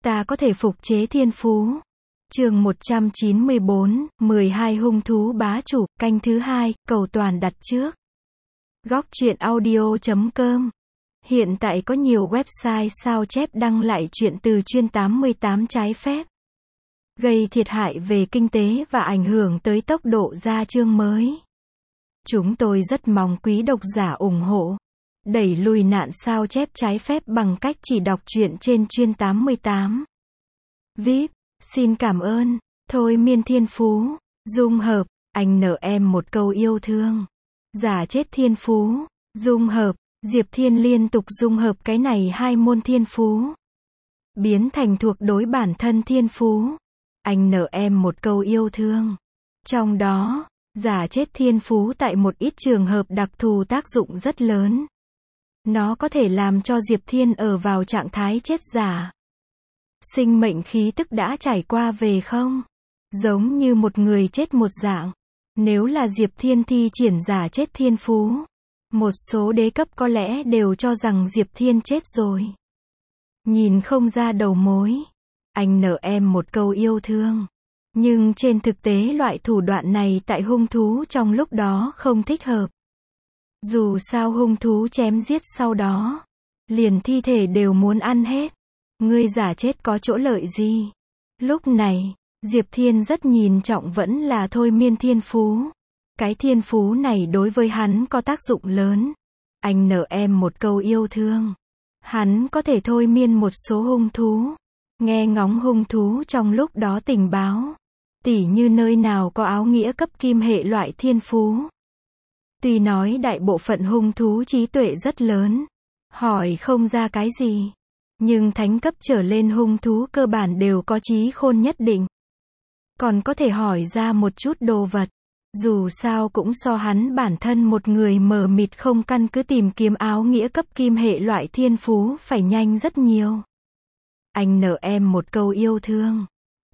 ta có thể phục chế thiên phú. Chương 194, 12 hung thú bá chủ, canh thứ 2, cầu toàn đặt trước. Góc truyện audio.com. Hiện tại có nhiều website sao chép đăng lại truyện từ chuyên 88 trái phép, gây thiệt hại về kinh tế và ảnh hưởng tới tốc độ ra chương mới. Chúng tôi rất mong quý độc giả ủng hộ, đẩy lùi nạn sao chép trái phép bằng cách chỉ đọc truyện trên chuyên 88. VIP, xin cảm ơn. Thôi miên thiên phú, dung hợp, anh nợ em một câu yêu thương. Giả chết thiên phú, dung hợp, Diệp Thiên liên tục dung hợp cái này hai môn thiên phú, biến thành thuộc đối bản thân thiên phú. Anh nợ em một câu yêu thương. Trong đó, giả chết thiên phú tại một ít trường hợp đặc thù tác dụng rất lớn. Nó có thể làm cho Diệp Thiên ở vào trạng thái chết giả. Sinh mệnh khí tức đã trải qua về không? Giống như một người chết một dạng. Nếu là Diệp Thiên thi triển giả chết thiên phú, một số đế cấp có lẽ đều cho rằng Diệp Thiên chết rồi. Nhìn không ra đầu mối. Anh nợ em một câu yêu thương. Nhưng trên thực tế loại thủ đoạn này tại hung thú trong lúc đó không thích hợp. Dù sao hung thú chém giết sau đó, liền thi thể đều muốn ăn hết. Ngươi giả chết có chỗ lợi gì? Lúc này, Diệp Thiên rất nhìn trọng vẫn là thôi miên thiên phú. Cái thiên phú này đối với hắn có tác dụng lớn. Anh nợ em một câu yêu thương. Hắn có thể thôi miên một số hung thú, nghe ngóng hung thú trong lúc đó tình báo. Tỉ như nơi nào có áo nghĩa cấp kim hệ loại thiên phú. Tuy nói đại bộ phận hung thú trí tuệ rất lớn, hỏi không ra cái gì. Nhưng thánh cấp trở lên hung thú cơ bản đều có trí khôn nhất định. Còn có thể hỏi ra một chút đồ vật. Dù sao cũng so hắn bản thân một người mờ mịt không căn cứ tìm kiếm áo nghĩa cấp kim hệ loại thiên phú phải nhanh rất nhiều. Anh nợ em một câu yêu thương.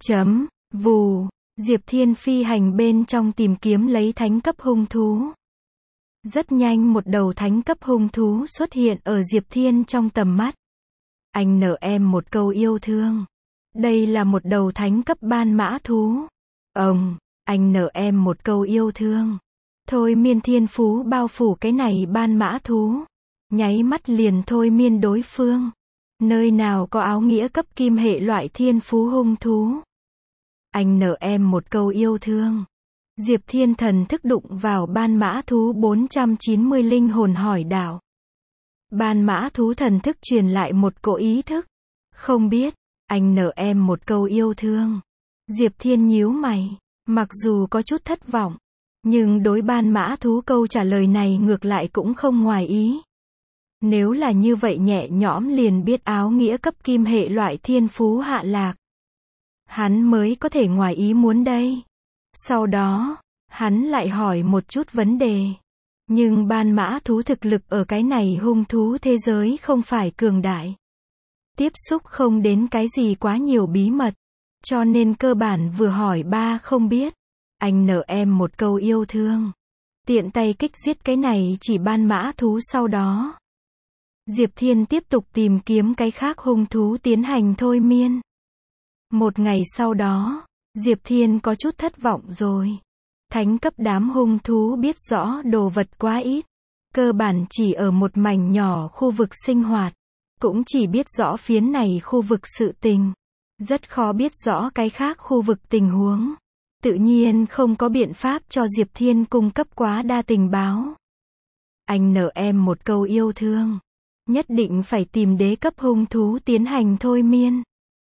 Vù. Diệp Thiên phi hành bên trong tìm kiếm lấy thánh cấp hung thú. Rất nhanh một đầu thánh cấp hung thú xuất hiện ở Diệp Thiên trong tầm mắt. Anh nợ em một câu yêu thương. Đây là một đầu thánh cấp ban mã thú. Anh nợ em một câu yêu thương. Thôi miên thiên phú bao phủ cái này ban mã thú. Nháy mắt liền thôi miên đối phương. Nơi nào có áo nghĩa cấp kim hệ loại thiên phú hung thú. Anh nợ em một câu yêu thương. Diệp Thiên thần thức đụng vào ban mã thú 490 linh hồn hỏi đạo. Ban mã thú thần thức truyền lại một cỗ ý thức. Không biết, anh nợ em một câu yêu thương. Diệp Thiên nhíu mày, mặc dù có chút thất vọng, nhưng đối ban mã thú câu trả lời này ngược lại cũng không ngoài ý. Nếu là như vậy nhẹ nhõm liền biết áo nghĩa cấp kim hệ loại thiên phú hạ lạc, hắn mới có thể ngoài ý muốn đây. Sau đó, hắn lại hỏi một chút vấn đề. Nhưng ban mã thú thực lực ở cái này hung thú thế giới không phải cường đại. Tiếp xúc không đến cái gì quá nhiều bí mật. Cho nên cơ bản vừa hỏi ba không biết. Anh nợ em một câu yêu thương. Tiện tay kích giết cái này chỉ ban mã thú sau đó. Diệp Thiên tiếp tục tìm kiếm cái khác hung thú tiến hành thôi miên. Một ngày sau đó, Diệp Thiên có chút thất vọng rồi. Thánh cấp đám hung thú biết rõ đồ vật quá ít. Cơ bản chỉ ở một mảnh nhỏ khu vực sinh hoạt. Cũng chỉ biết rõ phiến này khu vực sự tình. Rất khó biết rõ cái khác khu vực tình huống. Tự nhiên không có biện pháp cho Diệp Thiên cung cấp quá đa tình báo. Anh nợ em một câu yêu thương. Nhất định phải tìm đế cấp hung thú tiến hành thôi miên.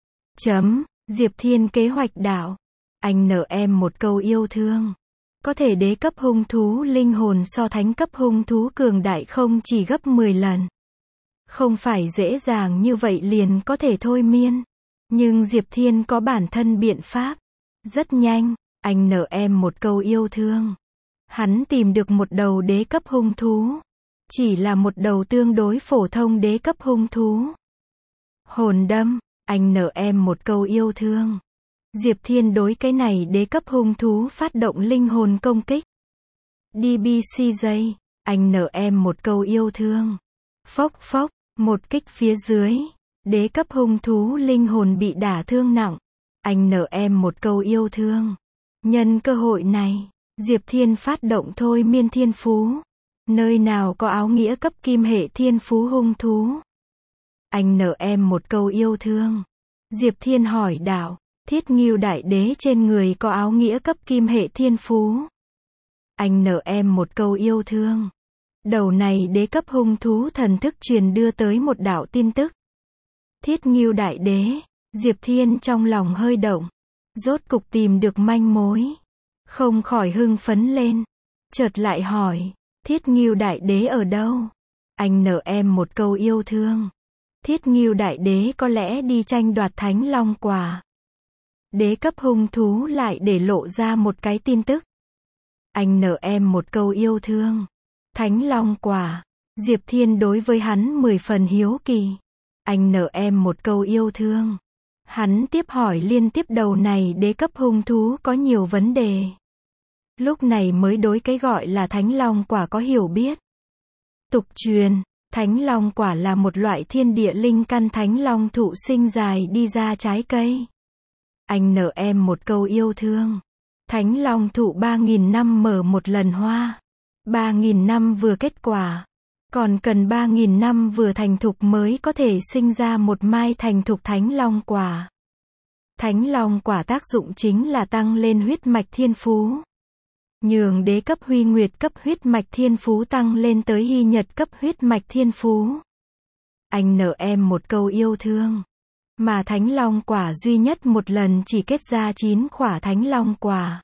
Diệp Thiên kế hoạch đạo. Anh nợ em một câu yêu thương. Có thể đế cấp hung thú linh hồn so thánh cấp hung thú cường đại không chỉ gấp 10 lần. Không phải dễ dàng như vậy liền có thể thôi miên. Nhưng Diệp Thiên có bản thân biện pháp. Rất nhanh, anh nợ em một câu yêu thương. Hắn tìm được một đầu đế cấp hung thú. Chỉ là một đầu tương đối phổ thông đế cấp hung thú. Hồn đâm, anh nợ em một câu yêu thương. Diệp Thiên đối cái này đế cấp hung thú phát động linh hồn công kích. DBCJ, anh nợ em một câu yêu thương. Phốc phốc, một kích phía dưới. Đế cấp hung thú linh hồn bị đả thương nặng. Anh nợ em một câu yêu thương. Nhân cơ hội này, Diệp Thiên phát động thôi miên thiên phú. Nơi nào có áo nghĩa cấp kim hệ thiên phú hung thú. Anh nợ em một câu yêu thương. Diệp Thiên hỏi đạo, Thiết Ngưu đại đế trên người có áo nghĩa cấp kim hệ thiên phú. Anh nợ em một câu yêu thương. Đầu này đế cấp hung thú thần thức truyền đưa tới một đạo tin tức. Thiết Ngưu đại đế, Diệp Thiên trong lòng hơi động. Rốt cục tìm được manh mối. Không khỏi hưng phấn lên. Chợt lại hỏi, Thiết Ngưu đại đế ở đâu? Anh nợ em một câu yêu thương. Thiết Ngưu đại đế có lẽ đi tranh đoạt Thánh Long quả. Đế cấp hung thú lại để lộ ra một cái tin tức. Anh nợ em một câu yêu thương. Thánh Long quả. Diệp Thiên đối với hắn 10 phần hiếu kỳ. Anh nợ em một câu yêu thương. Hắn tiếp hỏi liên tiếp đầu này đế cấp hung thú có nhiều vấn đề. Lúc này mới đối cái gọi là Thánh Long quả có hiểu biết. Tục truyền, Thánh Long quả là một loại thiên địa linh căn Thánh Long thụ sinh dài đi ra trái cây. Anh nợ em một câu yêu thương. Thánh Long thụ 3.000 năm mở một lần hoa. 3.000 năm vừa kết quả. Còn cần 3.000 năm vừa thành thục mới có thể sinh ra một mai thành thục Thánh Long quả. Thánh Long quả tác dụng chính là tăng lên huyết mạch thiên phú. Nhường đế cấp huy nguyệt cấp huyết mạch thiên phú tăng lên tới hy nhật cấp huyết mạch thiên phú. Anh nợ em một câu yêu thương. Mà Thánh Long quả duy nhất một lần chỉ kết ra 9 quả Thánh Long quả.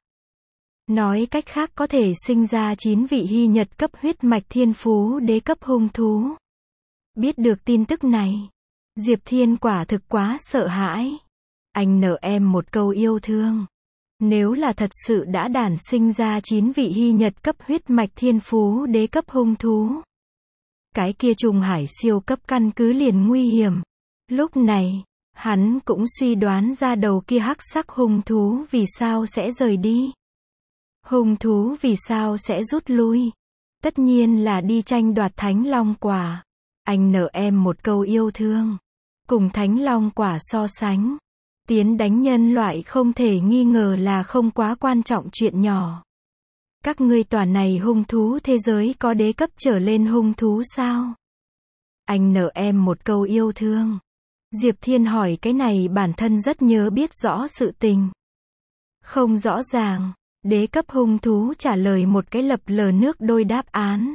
Nói cách khác có thể sinh ra 9 vị hy nhật cấp huyết mạch thiên phú đế cấp hung thú. Biết được tin tức này, Diệp Thiên quả thực quá sợ hãi. Anh nợ em một câu yêu thương. Nếu là thật sự đã đản sinh ra 9 vị hy nhật cấp huyết mạch thiên phú đế cấp hung thú. Cái kia trùng hải siêu cấp căn cứ liền nguy hiểm. Lúc này, hắn cũng suy đoán ra đầu kia hắc sắc hung thú vì sao sẽ rời đi. Hung thú vì sao sẽ rút lui. Tất nhiên là đi tranh đoạt Thánh Long quả. Anh nợ em một câu yêu thương. Cùng Thánh Long quả so sánh. Tiến đánh nhân loại không thể nghi ngờ là không quá quan trọng chuyện nhỏ. Các ngươi toàn này hung thú thế giới có đế cấp trở lên hung thú sao? Anh nợ em một câu yêu thương. Diệp Thiên hỏi cái này bản thân rất nhớ biết rõ sự tình. Không rõ ràng, đế cấp hung thú trả lời một cái lập lờ nước đôi đáp án.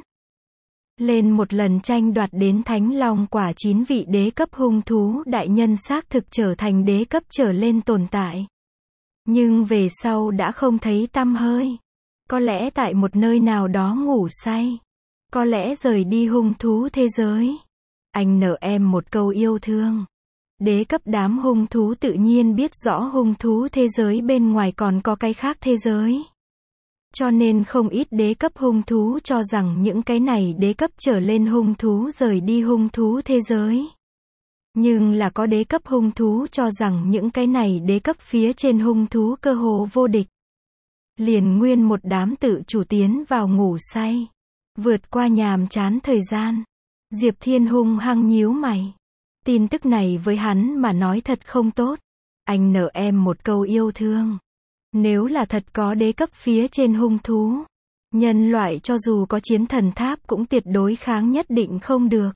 Lên một lần tranh đoạt đến Thánh Long quả 9 vị đế cấp hung thú đại nhân xác thực trở thành đế cấp trở lên tồn tại. Nhưng về sau đã không thấy tăm hơi. Có lẽ tại một nơi nào đó ngủ say. Có lẽ rời đi hung thú thế giới. Anh nợ em một câu yêu thương. Đế cấp đám hung thú tự nhiên biết rõ hung thú thế giới bên ngoài còn có cái khác thế giới. Cho nên không ít đế cấp hung thú cho rằng những cái này đế cấp trở lên hung thú rời đi hung thú thế giới. Nhưng là có đế cấp hung thú cho rằng những cái này đế cấp phía trên hung thú cơ hồ vô địch. Liền nguyên một đám tự chủ tiến vào ngủ say. Vượt qua nhàm chán thời gian. Diệp Thiên hung hăng nhíu mày. Tin tức này với hắn mà nói thật không tốt. Anh nợ em một câu yêu thương. Nếu là thật có đế cấp phía trên hung thú, nhân loại cho dù có chiến thần tháp cũng tuyệt đối kháng nhất định không được.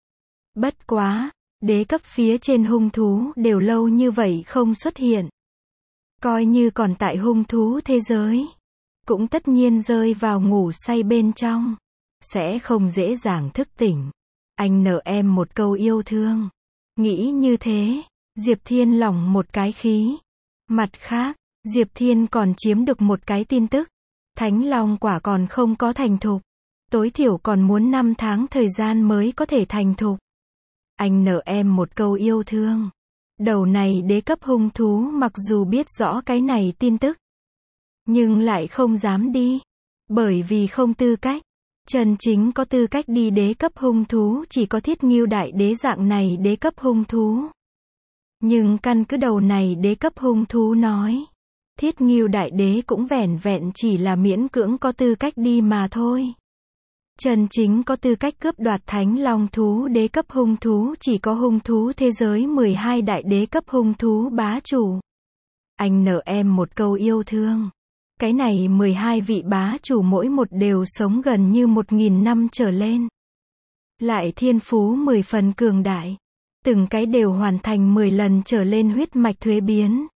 Bất quá, đế cấp phía trên hung thú đều lâu như vậy không xuất hiện. Coi như còn tại hung thú thế giới, cũng tất nhiên rơi vào ngủ say bên trong, sẽ không dễ dàng thức tỉnh. Anh nợ em một câu yêu thương. Nghĩ như thế, Diệp Thiên lỏng một cái khí. Mặt khác, Diệp Thiên còn chiếm được một cái tin tức. Thánh Long quả còn không có thành thục. Tối thiểu còn muốn 5 tháng thời gian mới có thể thành thục. Anh nợ em một câu yêu thương. Đầu này đế cấp hung thú mặc dù biết rõ cái này tin tức, nhưng lại không dám đi. Bởi vì không tư cách. Chân chính có tư cách đi đế cấp hung thú chỉ có Thiết Ngưu đại đế dạng này đế cấp hung thú. Nhưng căn cứ đầu này đế cấp hung thú nói, Thiết Ngưu đại đế cũng vẻn vẹn chỉ là miễn cưỡng có tư cách đi mà thôi. Chân chính có tư cách cướp đoạt Thánh Long thú đế cấp hung thú chỉ có hung thú thế giới 12 đại đế cấp hung thú bá chủ. Anh nợ em một câu yêu thương. Cái này 12 vị bá chủ mỗi một đều sống gần như 1.000 năm trở lên. Lại thiên phú 10 phần cường đại. Từng cái đều hoàn thành 10 lần trở lên huyết mạch thuế biến.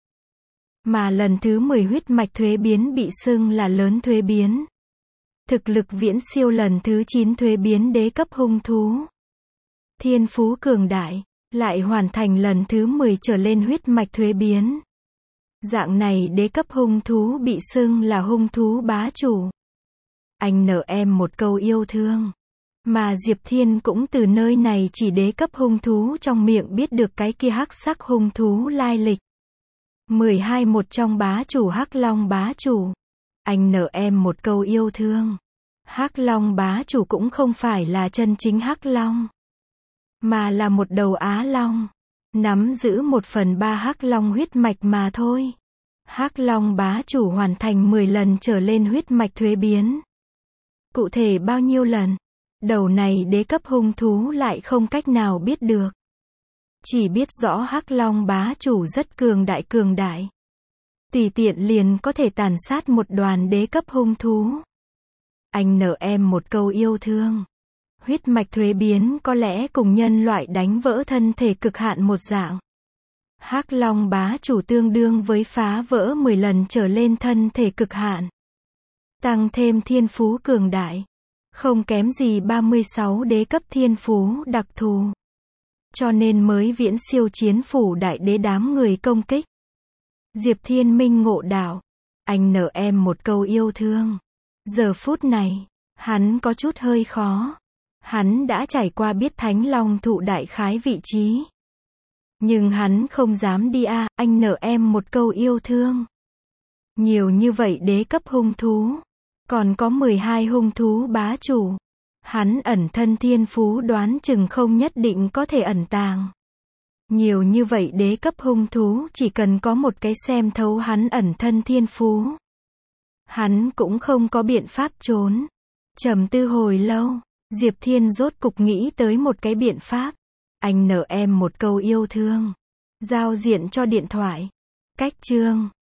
Mà lần thứ 10 huyết mạch thuế biến bị xưng là lớn thuế biến. Thực lực viễn siêu lần thứ 9 thuế biến đế cấp hung thú. Thiên phú cường đại, lại hoàn thành lần thứ 10 trở lên huyết mạch thuế biến. Dạng này đế cấp hung thú bị xưng là hung thú bá chủ. Anh nợ em một câu yêu thương. Mà Diệp Thiên cũng từ nơi này chỉ đế cấp hung thú trong miệng biết được cái kia hắc sắc hung thú lai lịch. 12 một trong bá chủ Hắc Long bá chủ. Anh nợ em một câu yêu thương. Hắc Long bá chủ cũng không phải là chân chính Hắc Long, mà là một đầu Á Long. Nắm giữ 1/3 Hắc Long huyết mạch mà thôi. Hắc Long bá chủ hoàn thành 10 lần trở lên huyết mạch thuế biến. Cụ thể bao nhiêu lần? Đầu này đế cấp hung thú lại không cách nào biết được. Chỉ biết rõ Hắc Long bá chủ rất cường đại. Tùy tiện liền có thể tàn sát một đoàn đế cấp hung thú. Anh nợ em một câu yêu thương. Huyết mạch thuế biến có lẽ cùng nhân loại đánh vỡ thân thể cực hạn một dạng. Hắc Long bá chủ tương đương với phá vỡ 10 lần trở lên thân thể cực hạn. Tăng thêm thiên phú cường đại. Không kém gì 36 đế cấp thiên phú đặc thù. Cho nên mới viễn siêu chiến phủ đại đế đám người công kích. Diệp Thiên minh ngộ đạo. Anh nợ em một câu yêu thương. Giờ phút này, hắn có chút hơi khó. Hắn đã trải qua biết Thánh Long thụ đại khái vị trí. Nhưng hắn không dám đi anh nợ em một câu yêu thương. Nhiều như vậy đế cấp hung thú. Còn có 12 hung thú bá chủ. Hắn ẩn thân thiên phú đoán chừng không nhất định có thể ẩn tàng. Nhiều như vậy đế cấp hung thú chỉ cần có một cái xem thấu hắn ẩn thân thiên phú. Hắn cũng không có biện pháp trốn. Trầm tư hồi lâu, Diệp Thiên rốt cục nghĩ tới một cái biện pháp. Anh nợ em một câu yêu thương. Giao diện cho điện thoại. Cách chương